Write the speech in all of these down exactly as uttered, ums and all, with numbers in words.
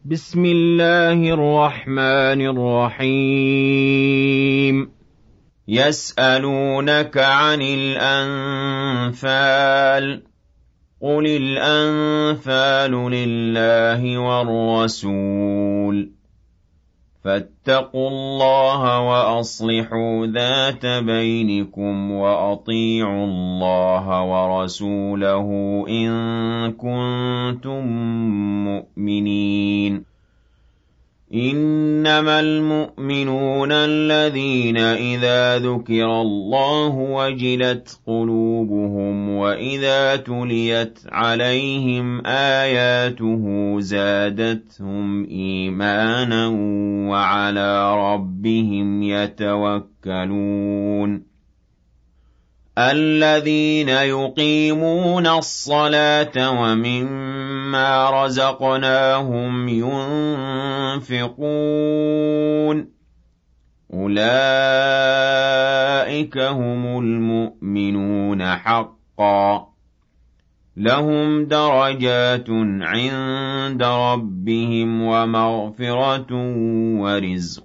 بسم الله الرحمن الرحيم يسألونك عن الأنفال قل الأنفال لله والرسول فاتقوا الله وأصلحوا ذات بينكم وأطيعوا الله ورسوله إن كنتم مؤمنين إنما المؤمنون الذين إذا ذكر الله وجلت قلوبهم وإذا تليت عليهم آياته زادتهم إيمانا وعلى ربهم يتوكلون الذين يقيمون الصلاة ومما رزقناهم ينفقون أولئك هم المؤمنون حقا لهم درجات عند ربهم ومغفرة ورزق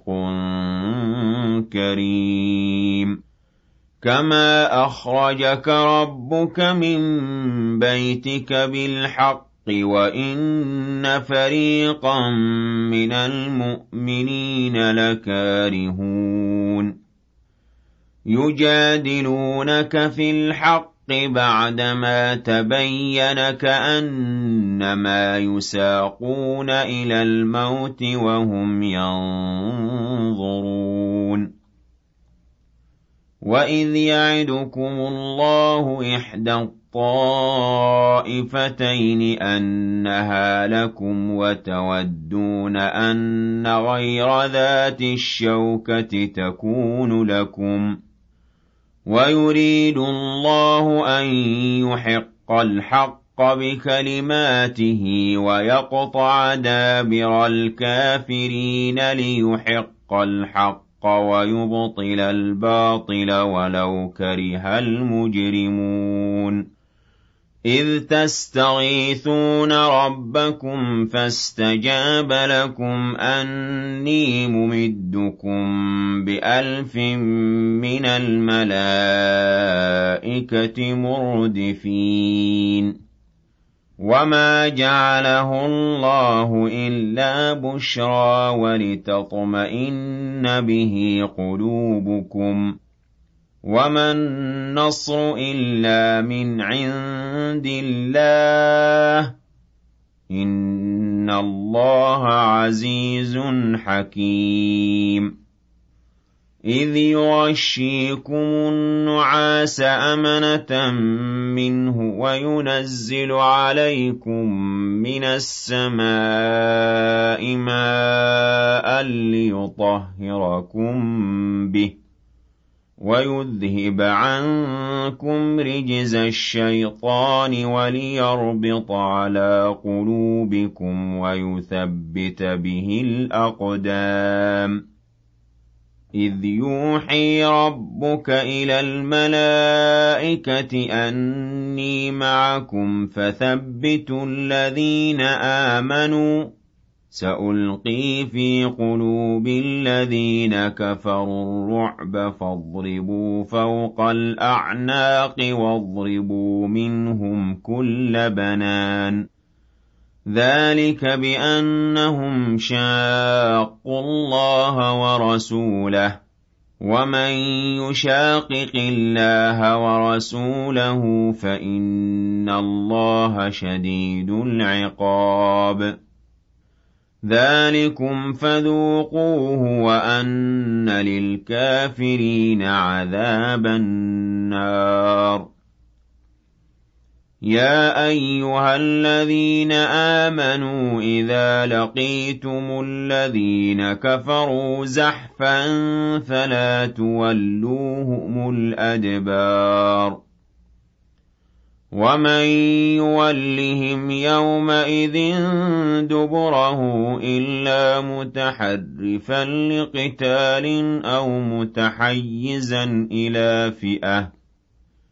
كريم كما أخرجك ربك من بيتك بالحق وإن فريقا من المؤمنين لكارهون يجادلونك في الحق بعدما تبين كأنما يساقون إلى الموت وهم ينظرون وَإِذْ يَعِدُكُمُ اللَّهُ إِحْدَى الطَّائِفَتَيْنِ أَنَّهَا لَكُمْ وَتَوَدُّونَ أَنَّ غَيْرَ ذَاتِ الشَّوْكَةِ تَكُونُ لَكُمْ وَيُرِيدُ اللَّهُ أَن يُحِقَّ الْحَقَّ بِكَلِمَاتِهِ وَيَقْطَعَ دَابِرَ الْكَافِرِينَ لِيُحِقَّ الْحَقَّ وَيُبْطِلَ الْبَاطِلَ وَلَوْ كَرِهَ الْمُجْرِمُونَ إِذْ تَسْتَغِيثُونَ رَبَّكُمْ فَاسْتَجَابَ لَكُمْ أَنِّي مُمِدُّكُمْ بِأَلْفٍ مِّنَ الْمَلَائِكَةِ مُرْدِفِينَ وَمَا جَعَلَهُ اللَّهُ إِلَّا بُشْرَىٰ وَلِتَطْمَئِنَّ بِهِ قُلُوبُكُمْ وَمَا النَّصْرُ إِلَّا مِنْ عِندِ اللَّهِ ۚ إِنَّ اللَّهَ عَزِيزٌ حَكِيمٌ إِذْ يُغَشِّيكُمُ النُّعَاسَ أَمَنَةً مِّنْهُ وَيُنَزِّلُ عَلَيْكُم مِّنَ السَّمَاءِ مَاءً لِّيُطَهِّرَكُم بِهِ وَيُذْهِبَ عَنكُمْ رِجْزَ الشَّيْطَانِ وَلِيَرْبِطَ عَلَىٰ قُلُوبِكُمْ وَيُثَبِّتَ بِهِ الْأَقْدَامَ إِذْ يُوحِي رَبُّكَ إِلَى الْمَلَائِكَةِ أَنِّي مَعَكُمْ فَثَبِّتُوا الَّذِينَ آمَنُوا ۚ سَأُلْقِي فِي قُلُوبِ الَّذِينَ كَفَرُوا الرُّعْبَ فَاضْرِبُوا فَوْقَ الْأَعْنَاقِ وَاضْرِبُوا مِنْهُمْ كُلَّ بَنَانٍ ذَٰلِكَ بِأَنَّهُمْ شَاقُّوا اللَّهَ وَرَسُولَهُ ۖ وَمَن يُشَاقِقِ اللَّهَ وَرَسُولَهُ فَإِنَّ اللَّهَ شَدِيدُ الْعِقَابِ ذَٰلِكُمْ فَذُوقُوهُ وَأَنَّ لِلْكَافِرِينَ عَذَابَ النَّارِ يَا أَيُّهَا الَّذِينَ آمَنُوا إِذَا لَقِيتُمُ الَّذِينَ كَفَرُوا زَحْفًا فَلَا تُوَلُّوهُمُ الْأَدْبَارَ وَمَن يُوَلِّهِمْ يَوْمَئِذٍ دُبُرَهُ إِلَّا مُتَحَرِّفًا لِّقِتَالٍ أَوْ مُتَحَيِّزًا إِلَىٰ فِئَةٍ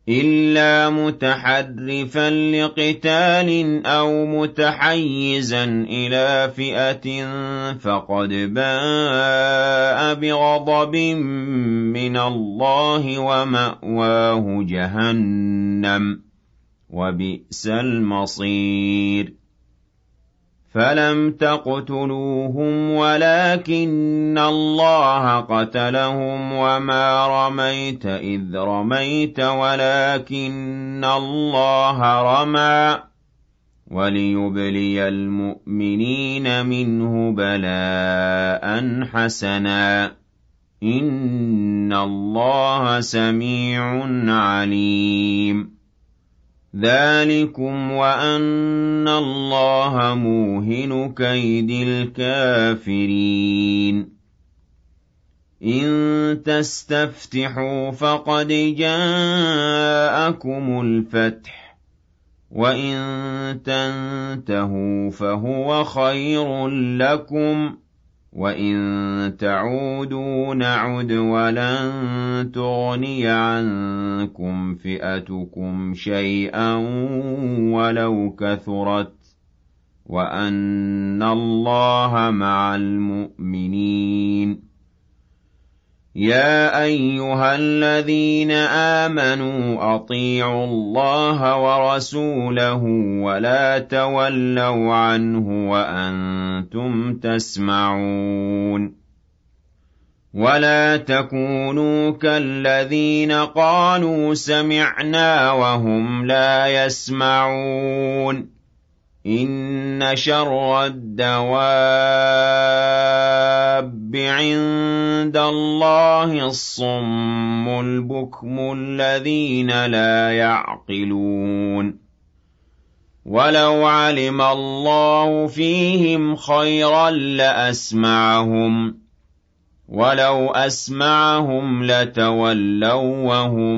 إِلَّا مُتَحَرِّفًا لِّقِتَالٍ أَوْ مُتَحَيِّزًا إِلَىٰ فِئَةٍ فَقَدْ بَاءَ بِغَضَبٍ مِّنَ اللَّهِ وَمَأْوَاهُ جَهَنَّمُ ۖ وَبِئْسَ الْمَصِيرُ فَلَمْ تَقْتُلُوهُمْ وَلَٰكِنَّ اللَّهَ قَتَلَهُمْ وَمَا رَمَيْتَ إِذْ رَمَيْتَ وَلَٰكِنَّ اللَّهَ رَمَىٰ وَلِيُبْلِيَ الْمُؤْمِنِينَ مِنْهُ بَلَاءً حَسَنًا ۚ إِنَّ اللَّهَ سَمِيعٌ عَلِيمٌ ذَٰلِكُمْ وَأَنَّ اللَّهَ مُوهِنُ كَيْدِ الْكَافِرِينَ إِن تَسْتَفْتِحُوا فَقَدْ جَاءَكُمُ الْفَتْحُ ۖ وَإِن تَنتَهُوا فَهُوَ خَيْرٌ لَّكُمْ ۖ وَإِن تَعُودُوا نَعُدْ وَلَن تُغْنِيَ عَنكُمْ فِئَتُكُمْ شَيْئًا وَلَوْ كَثُرَتْ ۚ وَأَنَّ اللَّهَ مَعَ الْمُؤْمِنِينَ يَا أَيُّهَا الَّذِينَ آمَنُوا أَطِيعُوا اللَّهَ وَرَسُولَهُ وَلَا تَوَلَّوْا عَنْهُ وَأَنتُمْ تَسْمَعُونَ وَلَا تَكُونُوا كَالَّذِينَ قَالُوا سَمِعْنَا وَهُمْ لَا يَسْمَعُونَ إِنَّ شَرَّ الدَّوَابِّ عِندَ اللَّهِ الصُّمُّ الْبُكْمُ الَّذِينَ لَا يَعْقِلُونَ وَلَوْ عَلِمَ اللَّهُ فِيهِمْ خَيْرًا لَّأَسْمَعَهُمْ ۖ وَلَوْ أَسْمَعَهُمْ لَتَوَلَّوا وَّهُم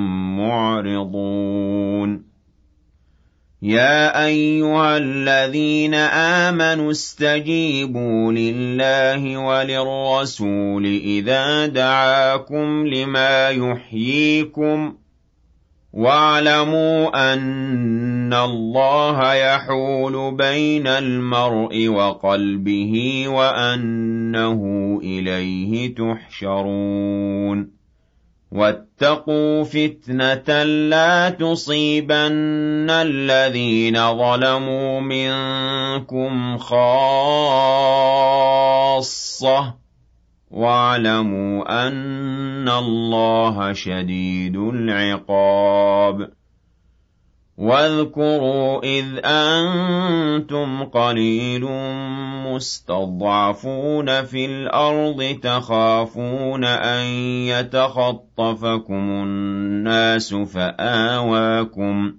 مُّعْرِضُونَ يَا أَيُّهَا الَّذِينَ آمَنُوا اسْتَجِيبُوا لِلَّهِ وَلِلرَّسُولِ إِذَا دَعَاكُمْ لِمَا يُحْيِيكُمْ ۖ وَاعْلَمُوا أَنَّ اللَّهَ يَحُولُ بَيْنَ الْمَرْءِ وَقَلْبِهِ وَأَنَّهُ إِلَيْهِ تُحْشَرُونَ وَاتَّقُوا فِتْنَةً لَّا تُصِيبَنَّ الَّذِينَ ظَلَمُوا مِنكُمْ خَاصَّةً ۖ وَاعْلَمُوا أَنَّ اللَّهَ شَدِيدُ الْعِقَابِ وَاذْكُرُوا إِذْ أَنتُمْ قَلِيلٌ مُّسْتَضْعَفُونَ فِي الْأَرْضِ تَخَافُونَ أَن يَتَخَطَّفَكُمُ النَّاسُ فَآوَاكُمْ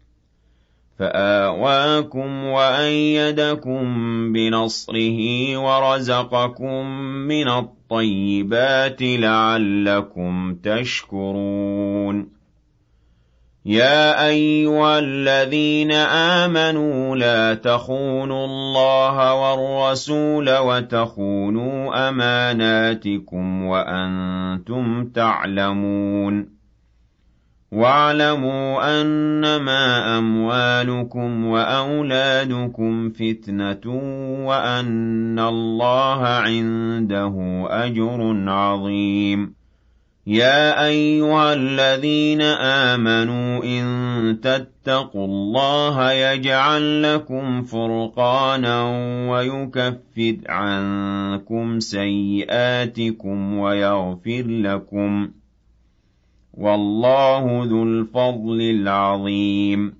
فَآوَاكُمْ وَأَيَّدَكُم بِنَصْرِهِ وَرَزَقَكُم مِّنَ الطَّيِّبَاتِ لَعَلَّكُمْ تَشْكُرُونَ يَا أَيُّهَا الَّذِينَ آمَنُوا لَا تَخُونُوا اللَّهَ وَالرَّسُولَ وَتَخُونُوا أَمَانَاتِكُمْ وَأَنتُمْ تَعْلَمُونَ وَاعْلَمُوا أَنَّمَا أَمْوَالُكُمْ وَأَوْلَادُكُمْ فِتْنَةٌ وَأَنَّ اللَّهَ عِندَهُ أَجْرٌ عَظِيمٌ يَا أَيُّهَا الَّذِينَ آمَنُوا إِن تَتَّقُوا اللَّهَ يَجْعَل لَّكُمْ فُرْقَانًا وَيُكَفِّرْ عَنكُمْ سَيِّئَاتِكُمْ وَيَغْفِرْ لَكُمْ ۗ وَاللَّهُ ذُو الْفَضْلِ الْعَظِيمِ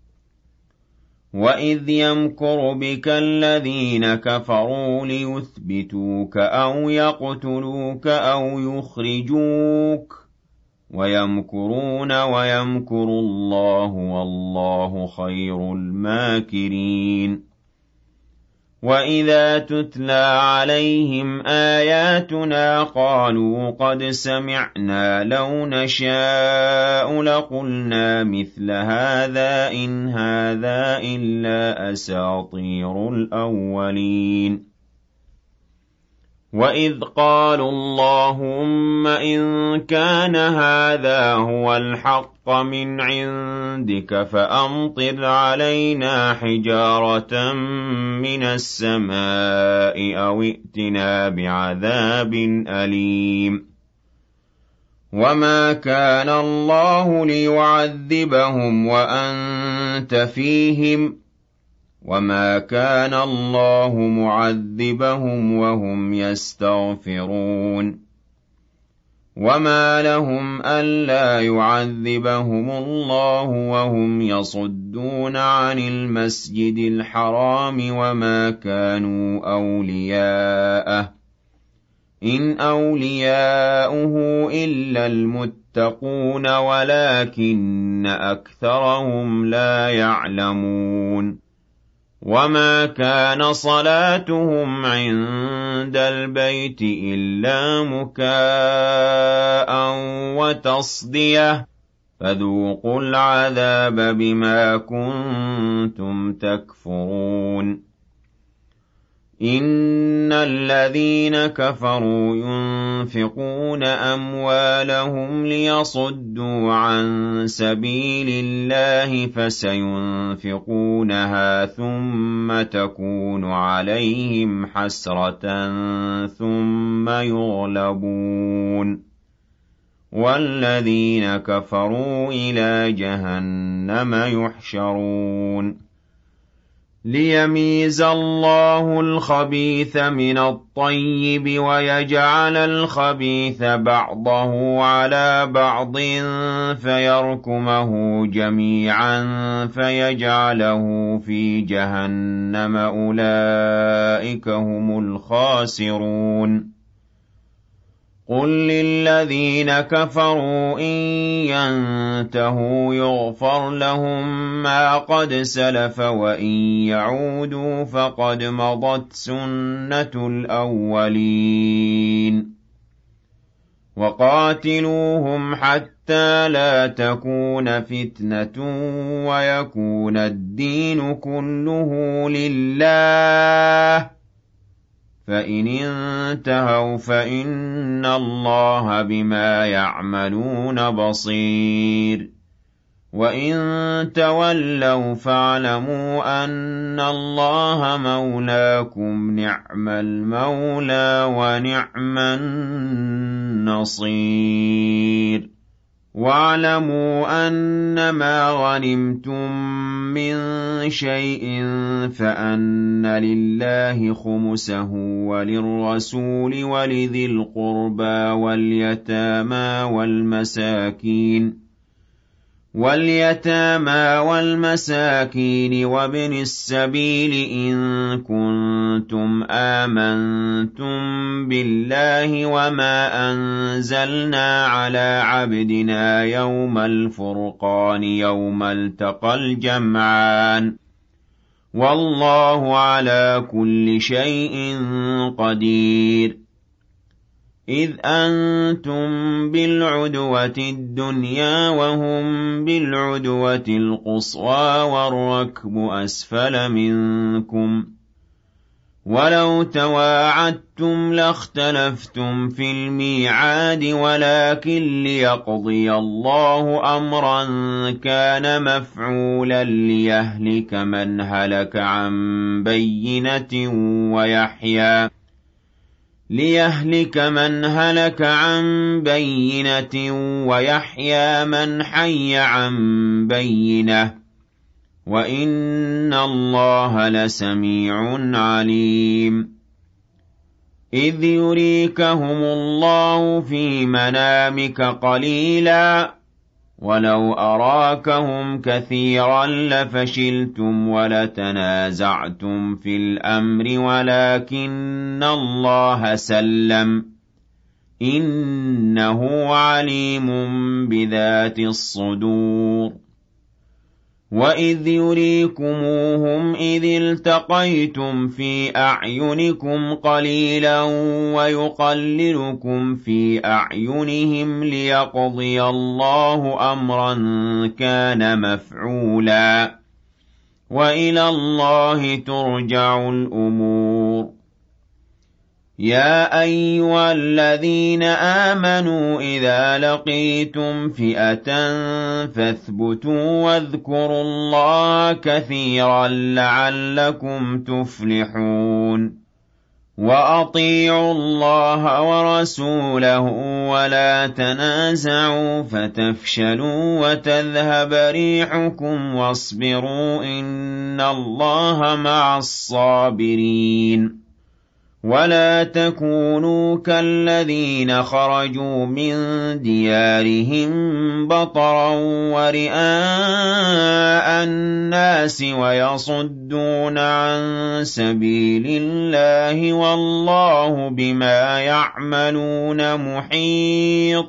وَإِذْ يَمْكُرُ بِكَ الَّذِينَ كَفَرُوا لِيُثْبِتُوكَ أَوْ يَقْتُلُوكَ أَوْ يُخْرِجُوكَ ۚ وَيَمْكُرُونَ وَيَمْكُرُ اللَّهُ وَاللَّهُ خَيْرُ الْمَاكِرِينَ وَإِذَا تُتْلَىٰ عَلَيْهِمْ آيَاتُنَا قَالُوا قَدْ سَمِعْنَا لَوْ نَشَاءُ لَقُلْنَا مِثْلَ هَٰذَا إِنْ هَٰذَا إِلَّا أَسَاطِيرُ الْأَوَّلِينَ وَإِذْ قَالُوا اللَّهُمَّ إِن كَانَ هَٰذَا هُوَ الْحَقَّ مِنْ عِندِكَ فَأَمْطِرْ عَلَيْنَا حِجَارَةً مِّنَ السَّمَاءِ أَوِ ائْتِنَا بِعَذَابٍ أَلِيمٍ وَمَا كَانَ اللَّهُ لِيُعَذِّبَهُمْ وَأَنتَ فِيهِمْ وَمَا كَانَ اللَّهُ مُعَذِّبَهُمْ وَهُمْ يَسْتَغْفِرُونَ وَمَا لَهُمْ أَلَّا يُعَذِّبَهُمُ اللَّهُ وَهُمْ يَصُدُّونَ عَنِ الْمَسْجِدِ الْحَرَامِ وَمَا كَانُوا أَوْلِيَاءَهُ إِنْ أَوْلِيَاؤُهُ إِلَّا الْمُتَّقُونَ وَلَٰكِنَّ أَكْثَرَهُمْ لَا يَعْلَمُونَ وَمَا كَانَ صَلَاتُهُمْ عِندَ الْبَيْتِ إِلَّا مُكَاءً وَتَصْدِيَةً فَذُوقُوا الْعَذَابَ بِمَا كُنتُمْ تَكْفُرُونَ إِنَّ الَّذِينَ كَفَرُوا يُنفِقُونَ أَمْوَالَهُمْ لِيَصُدُّوا عَن سَبِيلِ اللَّهِ فَسَيُنفِقُونَهَا ثُمَّ تَكُونُ عَلَيْهِمْ حَسْرَةً ثُمَّ يُغْلَبُونَ وَالَّذِينَ كَفَرُوا إِلَىٰ جَهَنَّمَ يُحْشَرُونَ لِيَمِيزَ اللَّهُ الْخَبِيثَ مِنَ الطَّيِّبِ وَيَجْعَلَ الْخَبِيثَ بَعْضَهُ عَلَىٰ بَعْضٍ فَيَرْكُمَهُ جَمِيعًا فَيَجْعَلَهُ فِي جَهَنَّمَ أُولَٰئِكَ هُمُ الْخَاسِرُونَ قُل لِّلَّذِينَ كَفَرُوا إِن يَنتَهُوا يُغْفَرْ لَهُم مَّا قَدْ سَلَفَ وَإِن يَعُودُوا فَقَدْ مَضَتْ سُنَّةُ الْأَوَّلِينَ وَقَاتِلُوهُمْ حَتَّىٰ لَا تَكُونَ فِتْنَةٌ وَيَكُونَ الدِّينُ كُلُّهُ لِلَّهِ فَإِنِ انتَهَوْا فَإِنَّ اللَّهَ بِمَا يَعْمَلُونَ بَصِيرٌ وَإِن تَوَلَّوْا فَاعْلَمُوا أَنَّ اللَّهَ مَوْلَاكُمْ نِعْمَ الْمَوْلَىٰ وَنِعْمَ النَّصِيرُ وَاعْلَمُوا أَنَّمَا غَنِمْتُم مِّن شَيْءٍ فَأَنَّ لِلَّهِ خُمُسَهُ وَلِلرَّسُولِ وَلِذِي الْقُرْبَىٰ وَالْيَتَامَىٰ وَالْمَسَاكِينِ وَالْيَتَامَىٰ وَالْمَسَاكِينِ وَابْنِ السَّبِيلِ إِن كُنتُمْ آمَنتُم بِاللَّهِ وَمَا أَنزَلْنَا عَلَىٰ عَبْدِنَا يَوْمَ الْفُرْقَانِ يَوْمَ الْتَقَى الْجَمْعَانِ وَاللَّهُ عَلَىٰ كُلِّ شَيْءٍ قَدِيرٌ إِذْ أَنتُم بِالْعُدْوَةِ الدُّنْيَا وَهُم بِالْعُدْوَةِ الْقُصْوَىٰ وَالرَّكْبُ أَسْفَلَ مِنكُمْ ۚ وَلَوْ تَوَاعَدتُّمْ لَاخْتَلَفْتُمْ فِي الْمِيعَادِ وَلَٰكِن لِّيَقْضِيَ اللَّهُ أَمْرًا كَانَ مَفْعُولًا لِّيَهْلِكَ مَنْ هَلَكَ عَن بَيِّنَةٍ وَيَحْيَىٰ لِيَهْلِكَ مَنْ هَلَكَ عَن بَيِّنَةٍ وَيَحْيَىٰ مَنْ حَيَّ عَن بَيِّنَةٍ ۗ وَإِنَّ اللَّهَ لَسَمِيعٌ عَلِيمٌ إِذْ يُرِيكَهُمُ اللَّهُ فِي مَنَامِكَ قَلِيلًا وَلَوْ أَرَاكَهُمْ كَثِيرًا لَّفَشِلْتُمْ وَلَتَنَازَعْتُمْ فِي الْأَمْرِ وَلَٰكِنَّ اللَّهَ سَلَّمَ ۗ إِنَّهُ عَلِيمٌ بِذَاتِ الصُّدُورِ وَإِذْ يُرِيكُمُوهُمْ إِذِ الْتَقَيْتُمْ فِي أَعْيُنِكُمْ قَلِيلًا وَيُقَلِّلُكُمْ فِي أَعْيُنِهِمْ لِيَقْضِيَ اللَّهُ أَمْرًا كَانَ مَفْعُولًا وَإِلَى اللَّهِ تُرْجَعُ الْأُمُورُ يَا أَيُّهَا الَّذِينَ آمَنُوا إِذَا لَقِيتُمْ فِئَةً فَاثْبُتُوا وَاذْكُرُوا اللَّهَ كَثِيرًا لَّعَلَّكُمْ تُفْلِحُونَ وَأَطِيعُوا اللَّهَ وَرَسُولَهُ وَلَا تَنَازَعُوا فَتَفْشَلُوا وَتَذْهَبَ رِيحُكُمْ وَاصْبِرُوا إِنَّ اللَّهَ مَعَ الصَّابِرِينَ وَلَا تَكُونُوا كَالَّذِينَ خَرَجُوا مِن دِيَارِهِم بَطَرًا وَرِئَاءَ النَّاسِ وَيَصُدُّونَ عَن سَبِيلِ اللَّهِ وَاللَّهُ بِمَا يَعْمَلُونَ مُحِيطٌ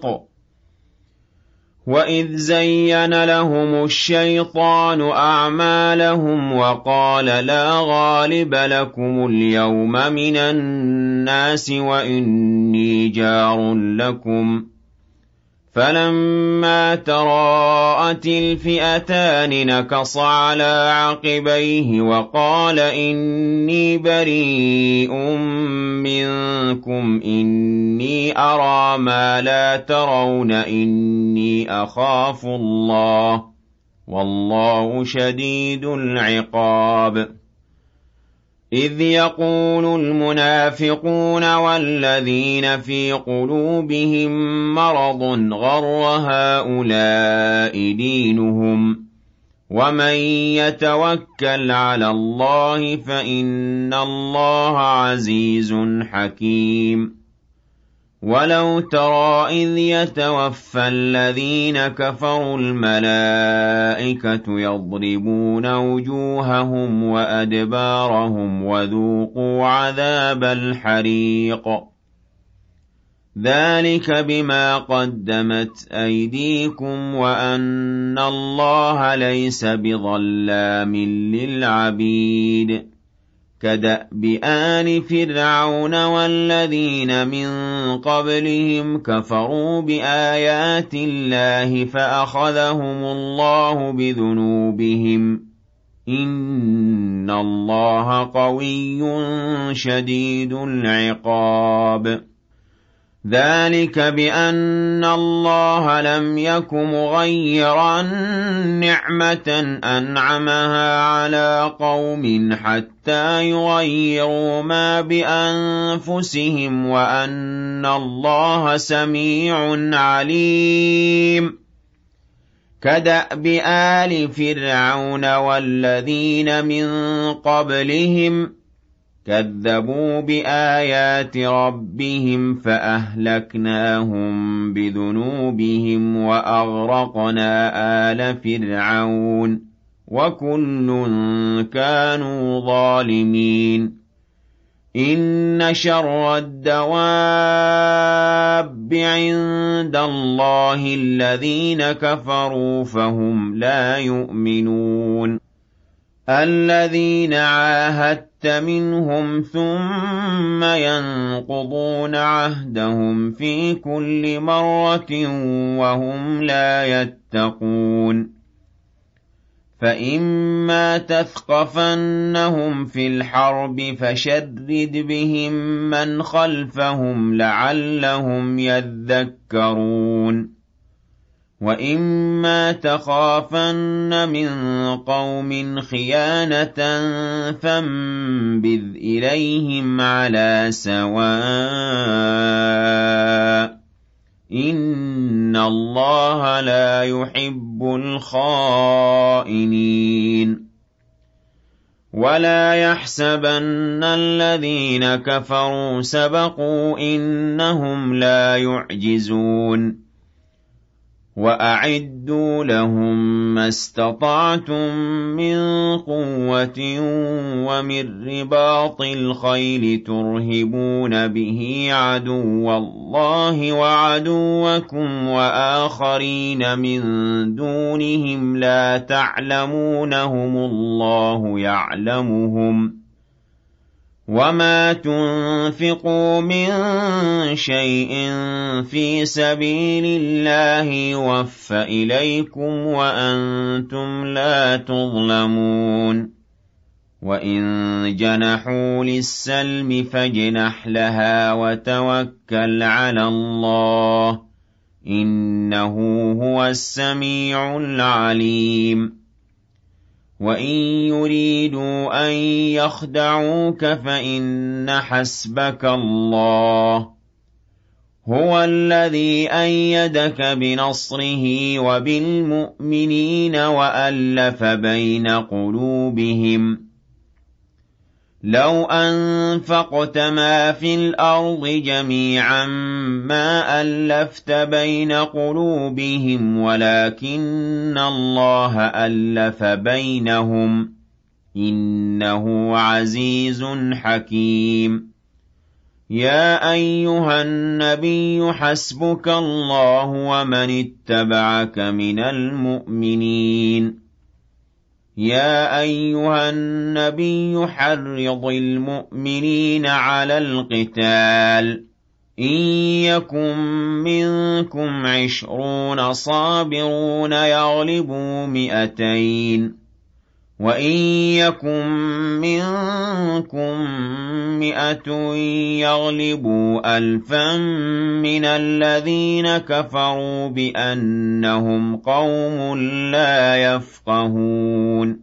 وَإِذْ زَيَّنَ لَهُمُ الشَّيْطَانُ أَعْمَالَهُمْ وَقَالَ لَا غَالِبَ لَكُمُ الْيَوْمَ مِنَ النَّاسِ وَإِنِّي جَارٌ لَكُمْ فَلَمَّا تَرَاءَتِ الْفِئَتَانِ نَكَصَ عَلَىٰ عَقِبَيْهِ وَقَالَ إِنِّي بَرِيءٌ مِّنكُمْ إِنِّي أَرَىٰ مَا لَا تَرَوْنَ إِنِّي أَخَافُ اللَّهَ وَاللَّهُ شَدِيدُ الْعِقَابِ إِذْ يَقُولُ الْمُنَافِقُونَ وَالَّذِينَ فِي قُلُوبِهِم مَّرَضٌ غَرَّ هَٰؤُلَاءِ دِينُهُمْ وَمَن يَتَوَكَّلْ عَلَى اللَّهِ فَإِنَّ اللَّهَ عَزِيزٌ حَكِيمٌ وَلَوْ تَرَىٰ إِذْ يَتَوَفَّى الَّذِينَ كَفَرُوا الْمَلَائِكَةُ يَضْرِبُونَ وُجُوهَهُمْ وَأَدْبَارَهُمْ وَذُوقُوا عَذَابَ الْحَرِيقِ ذَٰلِكَ بِمَا قَدَّمَتْ أَيْدِيكُمْ وَأَنَّ اللَّهَ لَيْسَ بِظَلَّامٍ لِّلْعَبِيدِ كَدَأْبِ آلِ فِرْعَوْنَ وَالَّذِينَ مِن قَبْلِهِمْ كَفَرُوا بِآيَاتِ اللَّهِ فَأَخَذَهُمُ اللَّهُ بِذُنُوبِهِمْ ۗ إِنَّ اللَّهَ قَوِيٌّ شَدِيدُ الْعِقَابِ ذَٰلِكَ بِأَنَّ اللَّهَ لَمْ يَكُ مُغَيِّرًا نِّعْمَةً أَنْعَمَهَا عَلَىٰ قَوْمٍ حَتَّىٰ يُغَيِّرُوا مَا بِأَنفُسِهِمْ وَأَنَّ اللَّهَ سَمِيعٌ عَلِيمٌ كَدَأْبِ آلِ فِرْعَوْنَ وَالَّذِينَ مِن قَبْلِهِمْ كَذَّبُوا بِآيَاتِ رَبِّهِمْ فَأَهْلَكْنَاهُم بِذُنُوبِهِمْ وَأَغْرَقْنَا آلَ فِرْعَوْنَ وَكُلٌّ كَانُوا ظَالِمِينَ إِنَّ شَرَّ الدَّوَابِّ عِندَ اللَّهِ الَّذِينَ كَفَرُوا فَهُمْ لَا يُؤْمِنُونَ الَّذِينَ عَاهَدتَّ مِنْهُمْ ثُمَّ يَنقُضُونَ عَهْدَهُمْ فِي كُلِّ مَرَّةٍ وَهُمْ لَا يَتَّقُونَ فَإِمَّا تَثْقَفَنَّهُمْ فِي الْحَرْبِ فَشَرِّدْ بِهِم مَّنْ خَلْفَهُمْ لَعَلَّهُمْ يَذَّكَّرُونَ وَإِمَّا تَخَافَنَّ مِن قَوْمٍ خِيَانَةً فَانبِذْ إِلَيْهِمْ عَلَىٰ سَوَاءٍ ۚ إِنَّ اللَّهَ لَا يُحِبُّ الْخَائِنِينَ وَلَا يَحْسَبَنَّ الَّذِينَ كَفَرُوا سَبَقُوا إِنَّهُمْ لَا يُعْجِزُونَ وَأَعِدُّوا لَهُم مَّا اسْتَطَعْتُم مِّن قُوَّةٍ وَمِن رِّبَاطِ الْخَيْلِ تُرْهِبُونَ بِهِ عَدُوَّ اللَّهِ وَعَدُوَّكُمْ وَآخَرِينَ مِن دُونِهِمْ لَا تَعْلَمُونَهُمُ اللَّهُ يَعْلَمُهُمْ ۚ وَمَا تُنفِقُوا مِن شَيْءٍ فِي سَبِيلِ اللَّهِ يُوَفَّ إِلَيْكُمْ وَأَنتُمْ لَا تُظْلَمُونَ وَإِن جَنَحُوا لِلسَّلْمِ فَاجْنَحْ لَهَا وَتَوَكَّلْ عَلَى اللَّهِ ۚ إِنَّهُ هُوَ السَّمِيعُ الْعَلِيمُ وَإِن يُرِيدُوا أَن يَخْدَعُوكَ فَإِنَّ حَسْبَكَ اللَّهُ هُوَ الَّذِي أَيَّدَكَ بِنَصْرِهِ وَبِالْمُؤْمِنِينَ وَأَلَّفَ بَيْنَ قُلُوبِهِمْ لَوْ أَنفَقْتَ مَا فِي الْأَرْضِ جَمِيعًا مَّا أَلَّفْتَ بَيْنَ قُلُوبِهِمْ وَلَكِنَّ اللَّهَ أَلَّفَ بَيْنَهُمْ ۚ إِنَّهُ عَزِيزٌ حَكِيمٌ يَا أَيُّهَا النَّبِيُّ حَسْبُكَ اللَّهُ وَمَنِ اتَّبَعَكَ مِنَ الْمُؤْمِنِينَ يَا أَيُّهَا النَّبِيُّ حَرِّضِ الْمُؤْمِنِينَ عَلَى الْقِتَالِ ۚ إِن يَكُن مِّنكُمْ عِشْرُونَ صَابِرُونَ يَغْلِبُوا مِائَتَيْنِ ۚ وَإِن يَكُن مِّنكُم مِّائَةٌ يَغْلِبُوا أَلْفًا مِّنَ الَّذِينَ كَفَرُوا بِأَنَّهُمْ قَوْمٌ لَّا يَفْقَهُونَ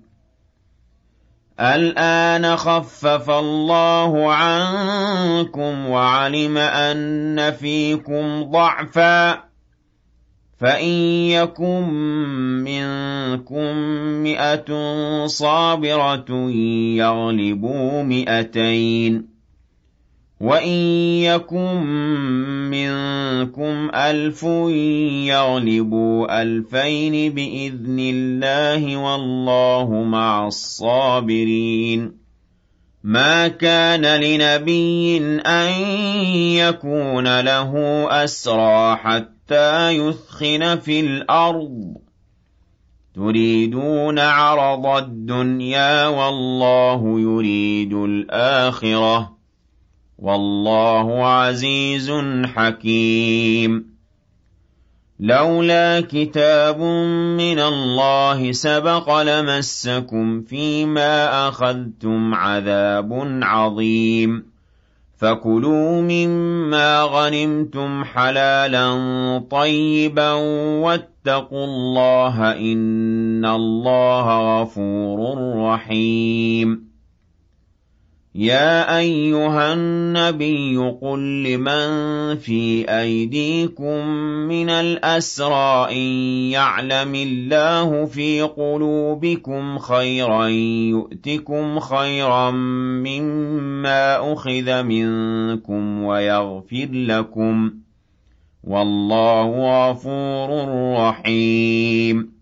الْآنَ خَفَّفَ اللَّهُ عَنكُمْ وَعَلِمَ أَنَّ فِيكُمْ ضَعْفًا ۚ فَإِن يَكُن مِّنكُم مِّائَةٌ صَابِرَةٌ يَغْلِبُوا مِائَتَيْنِ ۚ وَإِن يَكُن مِّنكُمْ أَلْفٌ يَغْلِبُوا أَلْفَيْنِ بِإِذْنِ اللَّهِ ۗ وَاللَّهُ مَعَ الصَّابِرِينَ مَا كَانَ لِنَبِيٍّ أَن يَكُونَ لَهُ أَسْرَىٰ حَتَّىٰ يُثْخِنَ فِي الْأَرْضِ ۚ تُرِيدُونَ عَرَضَ الدُّنْيَا وَاللَّهُ يُرِيدُ الْآخِرَةَ ۗ وَاللَّهُ عَزِيزٌ حَكِيمٌ لَوْلَا كِتَابٌ مِّنَ اللَّهِ سَبَقَ لَمَسَّكُمْ فِيمَا أَخَذْتُمْ عَذَابٌ عَظِيمٌ فَكُلُوا مِمَّا غَنِمْتُمْ حَلَالًا طَيِّبًا وَاتَّقُوا اللَّهَ ۚ إِنَّ اللَّهَ غَفُورٌ رَّحِيمٌ يَا أَيُّهَا النَّبِيُّ قُل لِّمَن فِي أَيْدِيكُم مِّنَ الْأَسْرَىٰ إِن يَعْلَمِ اللَّهُ فِي قُلُوبِكُمْ خَيْرًا يُؤْتِكُمْ خَيْرًا مِّمَّا أُخِذَ مِنكُمْ وَيَغْفِرْ لَكُمْ ۗ وَاللَّهُ غَفُورٌ رَّحِيمٌ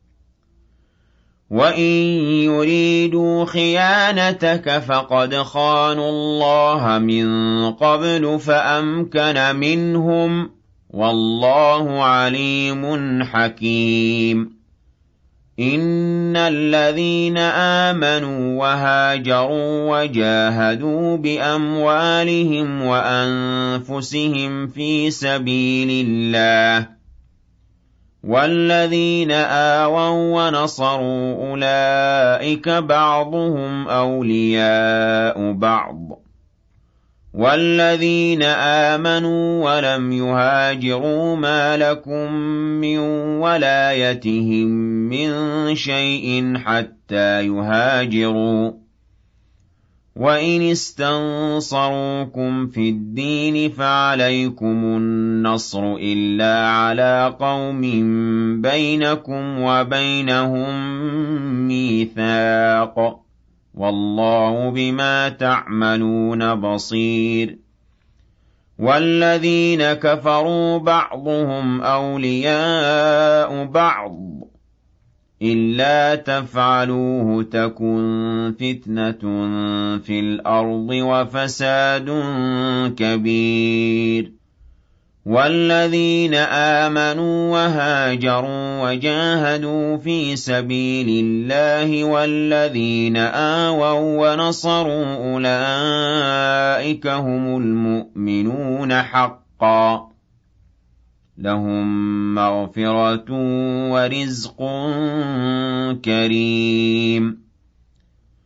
وَإِن يُرِيدُوا خِيَانَتَكَ فَقَدْ خَانُوا اللَّهَ مِن قَبْلُ فَأَمْكَنَ مِنْهُمْ ۗ وَاللَّهُ عَلِيمٌ حَكِيمٌ إِنَّ الَّذِينَ آمَنُوا وَهَاجَرُوا وَجَاهَدُوا بِأَمْوَالِهِمْ وَأَنفُسِهِمْ فِي سَبِيلِ اللَّهِ وَالَّذِينَ آوَوا وَّنَصَرُوا أُولَٰئِكَ بَعْضُهُمْ أَوْلِيَاءُ بَعْضٍ ۚ وَالَّذِينَ آمَنُوا وَلَمْ يُهَاجِرُوا مَا لَكُم مِّن وَلَايَتِهِم مِّن شَيْءٍ حَتَّىٰ يُهَاجِرُوا ۚ وَإِنِ اسْتَنصَرُوكُمْ فِي الدِّينِ فَعَلَيْكُمُ النَّصْرُ إِلَّا عَلَىٰ قَوْمٍ بَيْنَكُمْ وَبَيْنَهُم مِّيثَاقٌ ۗ وَاللَّهُ بِمَا تَعْمَلُونَ بَصِيرٌ وَالَّذِينَ كَفَرُوا بَعْضُهُمْ أَوْلِيَاءُ بَعْضٍ ۚ إِلَّا تَفْعَلُوهُ تَكُن فِتْنَةٌ فِي الْأَرْضِ وَفَسَادٌ كَبِيرٌ وَالَّذِينَ آمَنُوا وَهَاجَرُوا وَجَاهَدُوا فِي سَبِيلِ اللَّهِ وَالَّذِينَ آوَوا وَّنَصَرُوا أُولَٰئِكَ هُمُ الْمُؤْمِنُونَ حَقًّا ۚ لَّهُم مَّغْفِرَةٌ وَرِزْقٌ كَرِيمٌ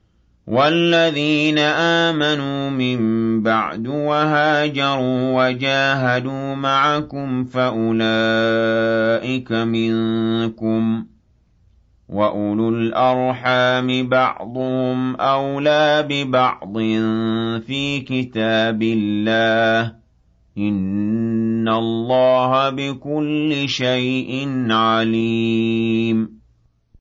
وَالَّذِينَ آمَنُوا مِن بَعْدُ وَهَاجَرُوا وَجَاهَدُوا مَعَكُمْ فَأُولَٰئِكَ مِنكُمْ ۚ وَأُولُو الْأَرْحَامِ بَعْضُهُمْ أَوْلَىٰ بِبَعْضٍ فِي كِتَابِ اللَّهِ ۗ إِنَّ اللَّهَ بِكُلِّ شَيْءٍ عَلِيمٌ